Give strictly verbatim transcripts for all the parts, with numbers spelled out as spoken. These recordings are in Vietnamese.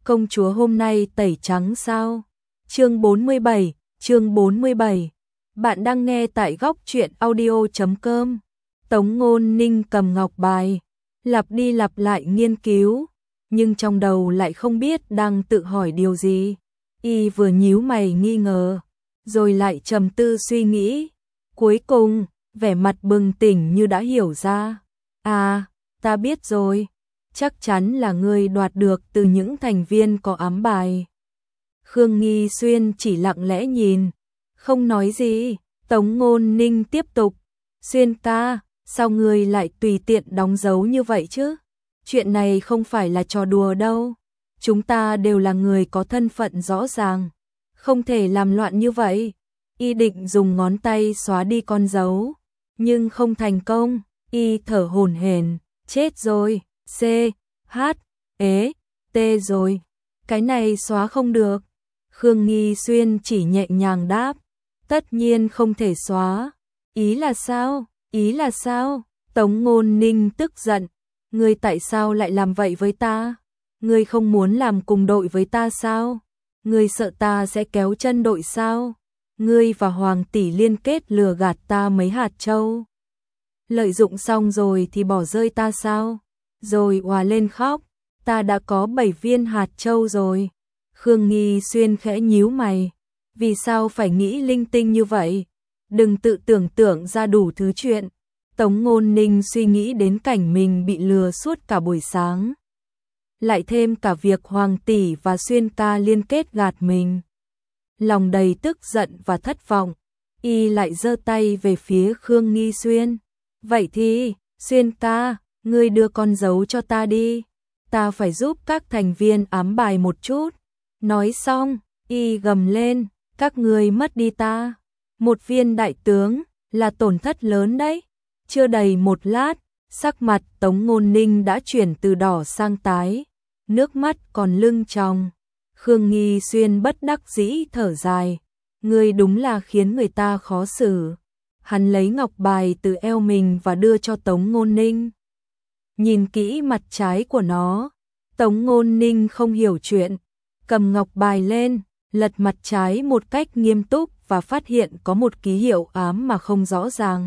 công chúa hôm nay tẩy trắng sao? Chương bốn mươi bảy, chương bốn mươi bảy. Bạn đang nghe tại góc truyện audio chấm com. Tống Ngôn Ninh cầm ngọc bài, lặp đi lặp lại nghiên cứu, nhưng trong đầu lại không biết đang tự hỏi điều gì. Y vừa nhíu mày nghi ngờ, rồi lại trầm tư suy nghĩ. Cuối cùng, vẻ mặt bừng tỉnh như đã hiểu ra. À, ta biết rồi, chắc chắn là ngươi đoạt được từ những thành viên có ám bài. Khương Nghi Xuyên chỉ lặng lẽ nhìn, không nói gì. Tống Ngôn Ninh tiếp tục, Xuyên ca, sao ngươi lại tùy tiện đóng dấu như vậy chứ? Chuyện này không phải là trò đùa đâu. Chúng ta đều là người có thân phận rõ ràng, không thể làm loạn như vậy. Y định dùng ngón tay xóa đi con dấu, nhưng không thành công. Y thở hổn hển, chết rồi, C, H, ế, T rồi. Cái này xóa không được. Khương Nghi Xuyên chỉ nhẹ nhàng đáp, tất nhiên không thể xóa. Ý là sao? Ý là sao? Tống Ngôn Ninh tức giận, ngươi tại sao lại làm vậy với ta? Ngươi không muốn làm cùng đội với ta sao? Ngươi sợ ta sẽ kéo chân đội sao? Ngươi và Hoàng tỷ liên kết lừa gạt ta mấy hạt châu. Lợi dụng xong rồi thì bỏ rơi ta sao? Rồi òa lên khóc, ta đã có bảy viên hạt châu rồi. Khương Nghi Xuyên khẽ nhíu mày, vì sao phải nghĩ linh tinh như vậy? Đừng tự tưởng tượng ra đủ thứ chuyện. Tống Ngôn Ninh suy nghĩ đến cảnh mình bị lừa suốt cả buổi sáng, lại thêm cả việc Hoàng tỷ và Xuyên ca liên kết gạt mình. Lòng đầy tức giận và thất vọng, y lại giơ tay về phía Khương Nghi Xuyên. Vậy thì, Xuyên ca, ngươi đưa con dấu cho ta đi. Ta phải giúp các thành viên ám bài một chút. Nói xong, y gầm lên, các ngươi mất đi ta một viên đại tướng, là tổn thất lớn đấy. Chưa đầy một lát, sắc mặt Tống Ngôn Ninh đã chuyển từ đỏ sang tái, nước mắt còn lưng tròng. Khương Nghi Xuyên bất đắc dĩ thở dài, ngươi đúng là khiến người ta khó xử. Hắn lấy ngọc bài từ eo mình và đưa cho Tống Ngôn Ninh. Nhìn kỹ mặt trái của nó, Tống Ngôn Ninh không hiểu chuyện, cầm ngọc bài lên, lật mặt trái một cách nghiêm túc và phát hiện có một ký hiệu ám mà không rõ ràng.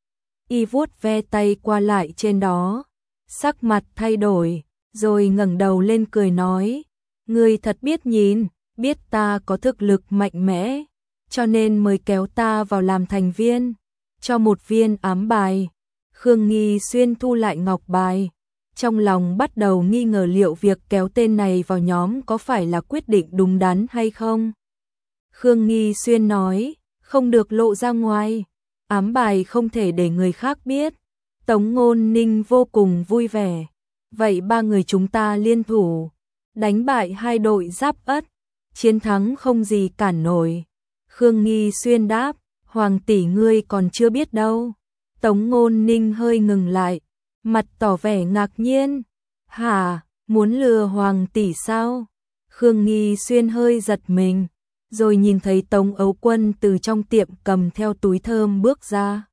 Y vuốt ve tay qua lại trên đó, sắc mặt thay đổi, rồi ngẩng đầu lên cười nói, ngươi thật biết nhìn, biết ta có thực lực mạnh mẽ, cho nên mới kéo ta vào làm thành viên, cho một viên ám bài. Khương Nghi Xuyên thu lại ngọc bài, trong lòng bắt đầu nghi ngờ liệu việc kéo tên này vào nhóm có phải là quyết định đúng đắn hay không. Khương Nghi Xuyên nói, không được lộ ra ngoài, ám bài không thể để người khác biết. Tống Ngôn Ninh vô cùng vui vẻ, vậy ba người chúng ta liên thủ, đánh bại hai đội Giáp Ất, chiến thắng không gì cản nổi. Khương Nghi Xuyên đáp, Hoàng tỷ ngươi còn chưa biết đâu. Tống Ngôn Ninh hơi ngừng lại, mặt tỏ vẻ ngạc nhiên. Hả, muốn lừa Hoàng tỷ sao? Khương Nghi Xuyên hơi giật mình, rồi nhìn thấy Tống Ấu Quân từ trong tiệm cầm theo túi thơm bước ra.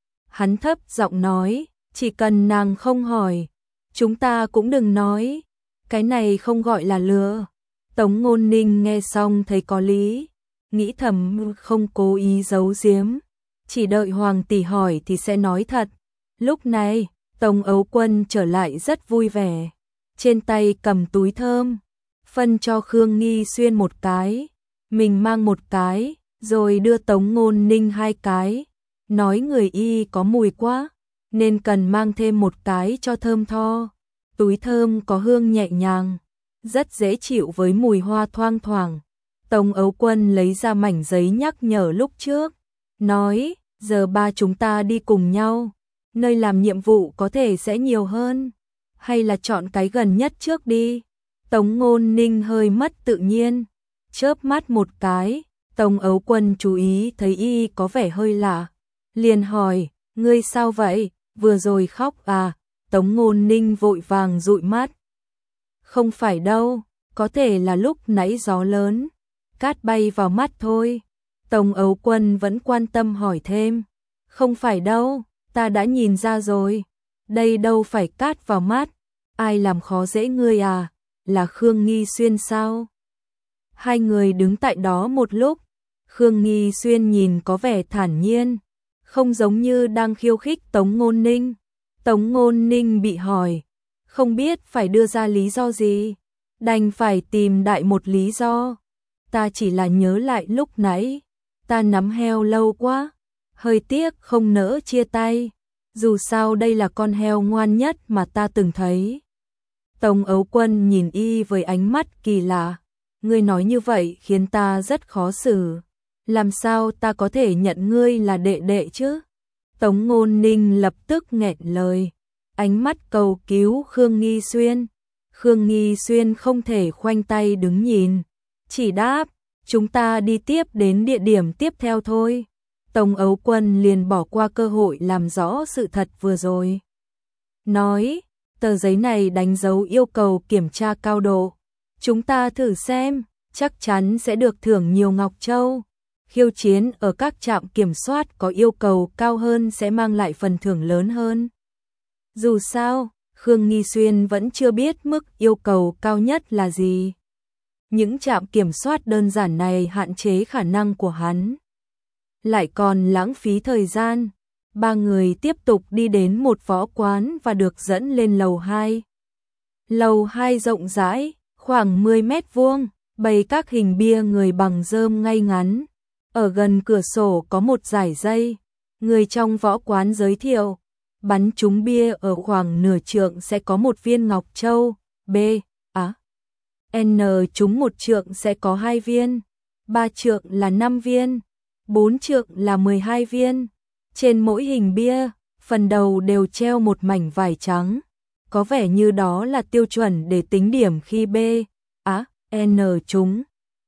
Hắn thấp giọng nói, chỉ cần nàng không hỏi, chúng ta cũng đừng nói, cái này không gọi là lừa. Tống Ngôn Ninh nghe xong thấy có lý, nghĩ thầm không cố ý giấu giếm, chỉ đợi Hoàng tỷ hỏi thì sẽ nói thật. Lúc này, Tống Ấu Quân trở lại rất vui vẻ, trên tay cầm túi thơm, phân cho Khương Nghi Xuyên một cái, mình mang một cái, rồi đưa Tống Ngôn Ninh hai cái, nói người y có mùi quá, nên cần mang thêm một cái cho thơm tho. Túi thơm có hương nhẹ nhàng, rất dễ chịu với mùi hoa thoang thoảng. Tống Ấu Quân lấy ra mảnh giấy nhắc nhở lúc trước, nói, giờ ba chúng ta đi cùng nhau, nơi làm nhiệm vụ có thể sẽ nhiều hơn, hay là chọn cái gần nhất trước đi. Tống Ngôn Ninh hơi mất tự nhiên, chớp mắt một cái. Tống Ấu Quân chú ý thấy y có vẻ hơi lạ, liền hỏi, ngươi sao vậy, vừa rồi khóc à? Tống Ngôn Ninh vội vàng dụi mắt, không phải đâu, có thể là lúc nãy gió lớn, cát bay vào mắt thôi. Tống Ấu Quân vẫn quan tâm hỏi thêm, không phải đâu, ta đã nhìn ra rồi, đây đâu phải cát vào mắt, ai làm khó dễ ngươi à? là Khương Nghi Xuyên sao? Hai người đứng tại đó một lúc, Khương Nghi Xuyên nhìn có vẻ thản nhiên, không giống như đang khiêu khích Tống Ngôn Ninh. Tống Ngôn Ninh bị hỏi, không biết phải đưa ra lý do gì, đành phải tìm đại một lý do. Ta chỉ là nhớ lại lúc nãy, ta nắm heo lâu quá, hơi tiếc không nỡ chia tay, dù sao đây là con heo ngoan nhất mà ta từng thấy. Tống Ấu Quân nhìn y với ánh mắt kỳ lạ, ngươi nói như vậy khiến ta rất khó xử, làm sao ta có thể nhận ngươi là đệ đệ chứ? Tống Ngôn Ninh lập tức nghẹn lời, ánh mắt cầu cứu Khương Nghi Xuyên. Khương Nghi Xuyên không thể khoanh tay đứng nhìn, chỉ đáp, chúng ta đi tiếp đến địa điểm tiếp theo thôi. Tống Ấu Quân liền bỏ qua cơ hội làm rõ sự thật vừa rồi. Nói, tờ giấy này đánh dấu yêu cầu kiểm tra cao độ. Chúng ta thử xem, chắc chắn sẽ được thưởng nhiều ngọc châu. Khiêu chiến ở các trạm kiểm soát có yêu cầu cao hơn sẽ mang lại phần thưởng lớn hơn. Dù sao, Khương Nghi Xuyên vẫn chưa biết mức yêu cầu cao nhất là gì. Những trạm kiểm soát đơn giản này hạn chế khả năng của hắn. Lại còn lãng phí thời gian. Ba người tiếp tục đi đến một võ quán và được dẫn lên lầu hai. Lầu hai rộng rãi, khoảng mười mét vuông, bày các hình bia người bằng rơm ngay ngắn. Ở gần cửa sổ có một dải dây. Người trong võ quán giới thiệu, bắn trúng bia ở khoảng nửa trượng sẽ có một viên ngọc châu. B. Á. N trúng một trượng sẽ có hai viên. Ba trượng là năm viên. Bốn trượng là mười hai viên. Trên mỗi hình bia, phần đầu đều treo một mảnh vải trắng. Có vẻ như đó là tiêu chuẩn để tính điểm khi B. Á. N trúng.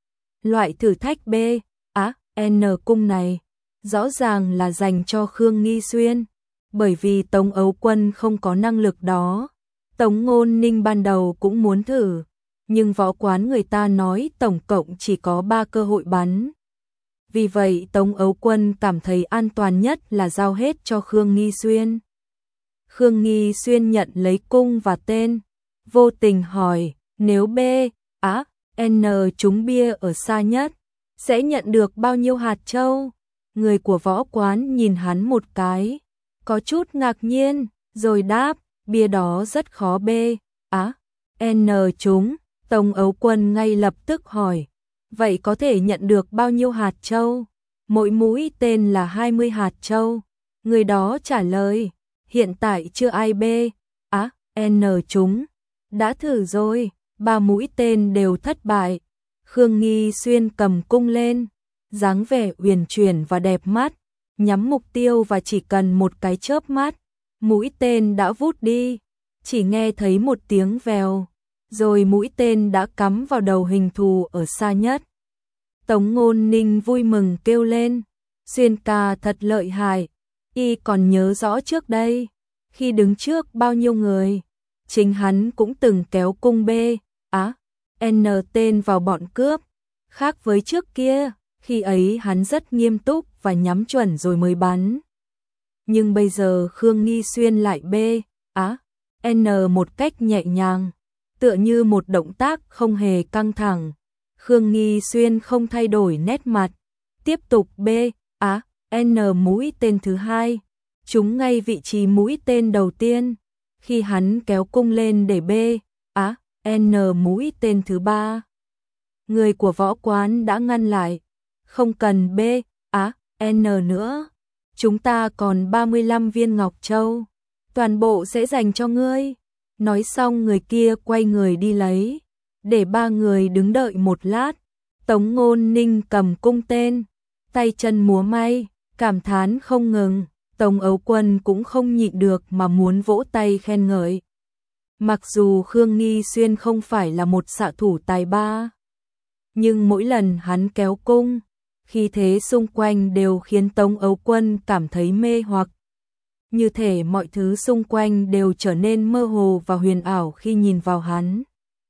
Loại thử thách B. Á. N cung này rõ ràng là dành cho Khương Nghi Xuyên, bởi vì Tống Ấu Quân không có năng lực đó. Tống Ngôn Ninh ban đầu cũng muốn thử, nhưng võ quán người ta nói tổng cộng chỉ có ba cơ hội bắn. Vì vậy Tống Ấu Quân cảm thấy an toàn nhất là giao hết cho Khương Nghi Xuyên. Khương Nghi Xuyên nhận lấy cung và tên, vô tình hỏi, nếu B. Á. N trúng bia ở xa nhất, sẽ nhận được bao nhiêu hạt châu? Người của võ quán nhìn hắn một cái, có chút ngạc nhiên, rồi đáp, bia đó rất khó B. Á. N trúng. Tống Ấu Quân ngay lập tức hỏi, vậy có thể nhận được bao nhiêu hạt châu? Mỗi mũi tên là hai mươi hạt châu. Người đó trả lời, hiện tại chưa ai B. Á. N trúng. Đã thử rồi, ba mũi tên đều thất bại. Khương Nghi Xuyên cầm cung lên, dáng vẻ uyển chuyển và đẹp mắt, nhắm mục tiêu và chỉ cần một cái chớp mắt, mũi tên đã vút đi, chỉ nghe thấy một tiếng vèo, rồi mũi tên đã cắm vào đầu hình thù ở xa nhất. Tống Ngôn Ninh vui mừng kêu lên, Xuyên ca thật lợi hại, y còn nhớ rõ trước đây, khi đứng trước bao nhiêu người, chính hắn cũng từng kéo cung B. Á. N tên vào bọn cướp, khác với trước kia, khi ấy hắn rất nghiêm túc và nhắm chuẩn rồi mới bắn. Nhưng bây giờ Khương Nghi Xuyên lại B. Á. N một cách nhẹ nhàng, tựa như một động tác không hề căng thẳng. Khương Nghi Xuyên không thay đổi nét mặt, tiếp tục B. Á. N mũi tên thứ hai, trúng ngay vị trí mũi tên đầu tiên, khi hắn kéo cung lên để B. Á. N mũi tên thứ ba. Người của võ quán đã ngăn lại, không cần B. Á. N nữa, chúng ta còn ba mươi lăm viên ngọc châu, toàn bộ sẽ dành cho ngươi. Nói xong người kia quay người đi lấy, để ba người đứng đợi một lát. Tống Ngôn Ninh cầm cung tên, tay chân múa may, cảm thán không ngừng. Tống Ấu Quân cũng không nhịn được mà muốn vỗ tay khen ngợi. Mặc dù Khương Nghi Xuyên không phải là một xạ thủ tài ba, nhưng mỗi lần hắn kéo cung, khí thế xung quanh đều khiến Tống Ấu Quân cảm thấy mê hoặc. Như thể mọi thứ xung quanh đều trở nên mơ hồ và huyền ảo khi nhìn vào hắn.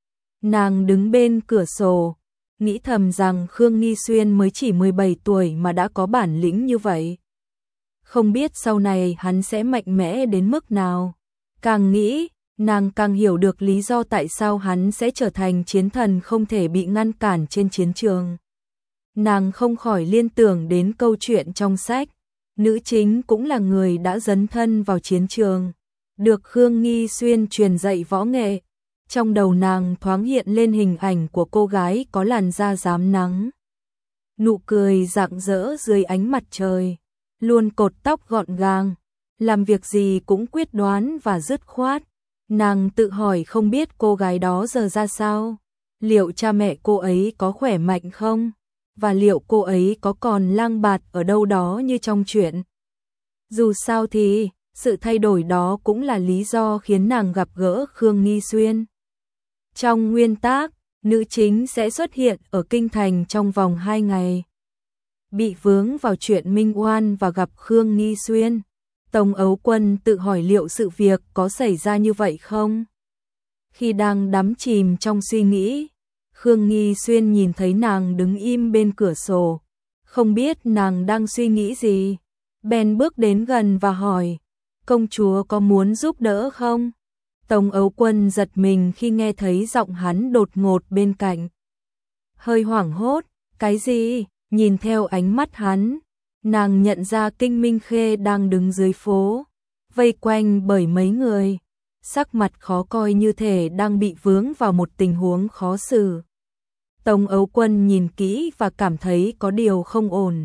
Nàng đứng bên cửa sổ, nghĩ thầm rằng Khương Nghi Xuyên mới chỉ mười bảy tuổi mà đã có bản lĩnh như vậy. Không biết sau này hắn sẽ mạnh mẽ đến mức nào. Càng nghĩ, nàng càng hiểu được lý do tại sao hắn sẽ trở thành chiến thần không thể bị ngăn cản trên chiến trường. Nàng không khỏi liên tưởng đến câu chuyện trong sách, nữ chính cũng là người đã dấn thân vào chiến trường, được Khương Nghi Xuyên truyền dạy võ nghệ. Trong đầu nàng thoáng hiện lên hình ảnh của cô gái có làn da rám nắng, nụ cười rạng rỡ dưới ánh mặt trời, luôn cột tóc gọn gàng, làm việc gì cũng quyết đoán và dứt khoát. Nàng tự hỏi không biết cô gái đó giờ ra sao, liệu cha mẹ cô ấy có khỏe mạnh không, và liệu cô ấy có còn lang bạt ở đâu đó như trong truyện. Dù sao thì, sự thay đổi đó cũng là lý do khiến nàng gặp gỡ Khương Nghi Xuyên. Trong nguyên tác, nữ chính sẽ xuất hiện ở kinh thành trong vòng hai ngày. Bị vướng vào chuyện minh oan và gặp Khương Nghi Xuyên, Tống Ấu Quân tự hỏi liệu sự việc có xảy ra như vậy không? Khi đang đắm chìm trong suy nghĩ, Khương Nghi Xuyên nhìn thấy nàng đứng im bên cửa sổ, không biết nàng đang suy nghĩ gì, bèn bước đến gần và hỏi, công chúa có muốn giúp đỡ không? Tống Ấu Quân giật mình khi nghe thấy giọng hắn đột ngột bên cạnh. Hơi hoảng hốt, cái gì? Nhìn theo ánh mắt hắn, nàng nhận ra Kinh Minh Khê đang đứng dưới phố, vây quanh bởi mấy người, sắc mặt khó coi như thể đang bị vướng vào một tình huống khó xử. Tống Ấu Quân nhìn kỹ và cảm thấy có điều không ổn.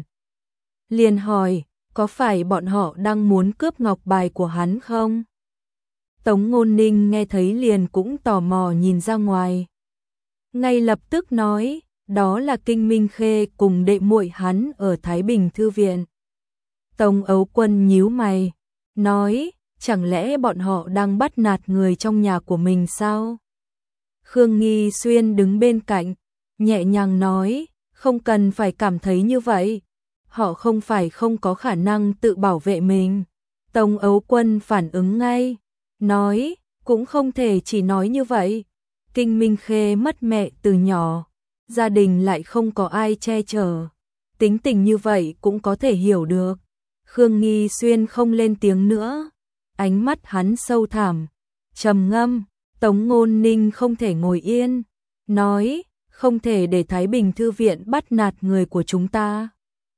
Liền hỏi, có phải bọn họ đang muốn cướp ngọc bài của hắn không? Tống Ngôn Ninh nghe thấy liền cũng tò mò nhìn ra ngoài. Ngay lập tức nói, đó là Kinh Minh Khê cùng đệ muội hắn ở Thái Bình Thư Viện. Tống Ấu Quân nhíu mày, nói, chẳng lẽ bọn họ đang bắt nạt người trong nhà của mình sao? Khương Nghi Xuyên đứng bên cạnh, nhẹ nhàng nói, không cần phải cảm thấy như vậy. Họ không phải không có khả năng tự bảo vệ mình. Tống Ấu Quân phản ứng ngay, nói, cũng không thể chỉ nói như vậy. Kinh Minh Khê mất mẹ từ nhỏ, gia đình lại không có ai che chở. Tính tình như vậy cũng có thể hiểu được. Khương Nghi Xuyên không lên tiếng nữa, ánh mắt hắn sâu thẳm, trầm ngâm. Tống Ngôn Ninh không thể ngồi yên, nói, không thể để Thái Bình Thư Viện bắt nạt người của chúng ta.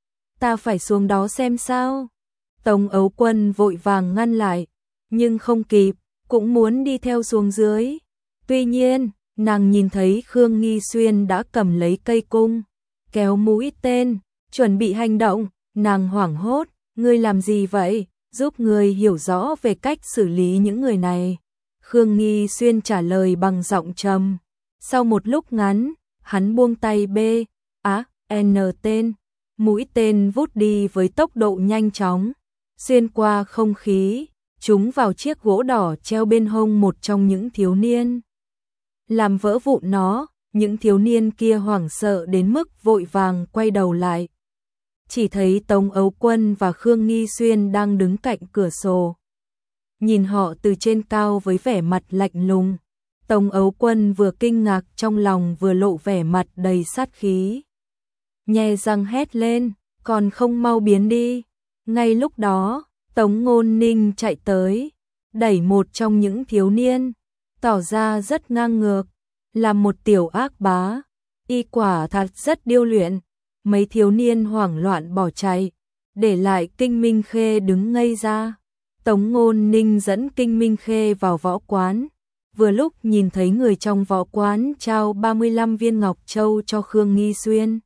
Ta phải xuống đó xem sao. Tống Ấu Quân vội vàng ngăn lại, nhưng không kịp, cũng muốn đi theo xuống dưới. Tuy nhiên, nàng nhìn thấy Khương Nghi Xuyên đã cầm lấy cây cung, kéo mũi tên, chuẩn bị hành động. Nàng hoảng hốt, ngươi làm gì vậy? Giúp ngươi hiểu rõ về cách xử lý những người này. Khương Nghi Xuyên trả lời bằng giọng trầm. Sau một lúc ngắn, hắn buông tay B, á, N tên. Mũi tên vút đi với tốc độ nhanh chóng, xuyên qua không khí, trúng vào chiếc gỗ đỏ treo bên hông một trong những thiếu niên. Làm vỡ vụn nó, những thiếu niên kia hoảng sợ đến mức vội vàng quay đầu lại. Chỉ thấy Tống Ấu Quân và Khương Nghi Xuyên đang đứng cạnh cửa sổ. Nhìn họ từ trên cao với vẻ mặt lạnh lùng. Tống Ấu Quân vừa kinh ngạc trong lòng vừa lộ vẻ mặt đầy sát khí. Nhe răng hét lên, còn không mau biến đi. Ngay lúc đó, Tống Ngôn Ninh chạy tới, đẩy một trong những thiếu niên, tỏ ra rất ngang ngược, là một tiểu ác bá. Y quả thật rất điêu luyện. Mấy thiếu niên hoảng loạn bỏ chạy, để lại Kinh Minh Khê đứng ngây ra. Tống Ngôn Ninh dẫn Kinh Minh Khê vào võ quán, vừa lúc nhìn thấy người trong võ quán trao ba mươi lăm viên ngọc châu cho Khương Nghi Xuyên.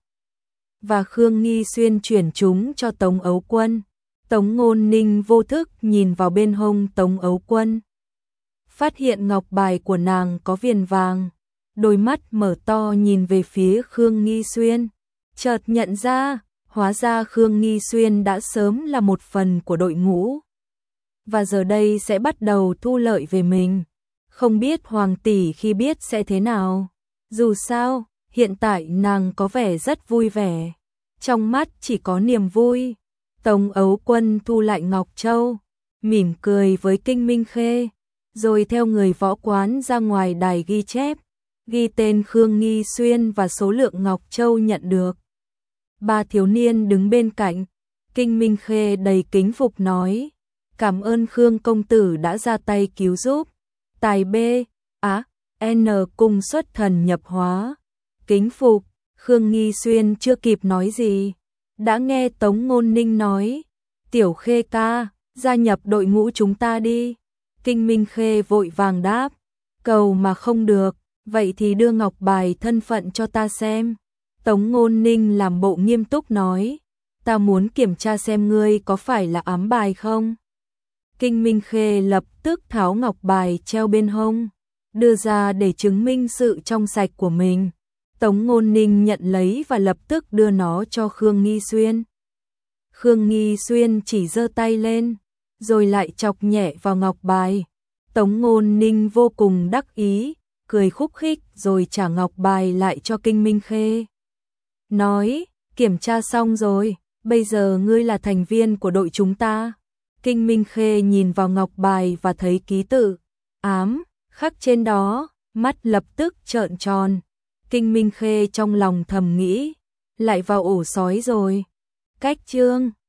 Và Khương Nghi Xuyên chuyển chúng cho Tống Ấu Quân. Tống Ngôn Ninh vô thức nhìn vào bên hông Tống Ấu Quân, phát hiện ngọc bài của nàng có viền vàng, đôi mắt mở to nhìn về phía Khương Nghi Xuyên, chợt nhận ra, hóa ra Khương Nghi Xuyên đã sớm là một phần của đội ngũ, và giờ đây sẽ bắt đầu thu lợi về mình. Không biết Hoàng tỷ khi biết sẽ thế nào. Dù sao, hiện tại nàng có vẻ rất vui vẻ, trong mắt chỉ có niềm vui. Tống Ấu Quân thu lại ngọc châu, mỉm cười với Kinh Minh Khê, rồi theo người võ quán ra ngoài đài ghi chép, ghi tên Khương Nghi Xuyên và số lượng ngọc châu nhận được. Ba thiếu niên đứng bên cạnh, Kinh Minh Khê đầy kính phục nói, cảm ơn Khương công tử đã ra tay cứu giúp. Tài B, Á, N cung xuất thần nhập hóa. Kính phục, Khương Nghi Xuyên chưa kịp nói gì. Đã nghe Tống Ngôn Ninh nói, Tiểu Khê ca, gia nhập đội ngũ chúng ta đi. Kinh Minh Khê vội vàng đáp, cầu mà không được, vậy thì đưa ngọc bài thân phận cho ta xem. Tống Ngôn Ninh làm bộ nghiêm túc nói, ta muốn kiểm tra xem ngươi có phải là ám bài không. Kinh Minh Khê lập tức tháo ngọc bài treo bên hông, đưa ra để chứng minh sự trong sạch của mình. Tống Ngôn Ninh nhận lấy và lập tức đưa nó cho Khương Nghi Xuyên. Khương Nghi Xuyên chỉ giơ tay lên, rồi lại chọc nhẹ vào ngọc bài. Tống Ngôn Ninh vô cùng đắc ý, cười khúc khích rồi trả ngọc bài lại cho Kinh Minh Khê. Nói, kiểm tra xong rồi, bây giờ ngươi là thành viên của đội chúng ta. Kinh Minh Khê nhìn vào ngọc bài và thấy ký tự ám khắc trên đó, mắt lập tức trợn tròn. Kinh Minh Khê trong lòng thầm nghĩ, lại vào ổ sói rồi. Cách chương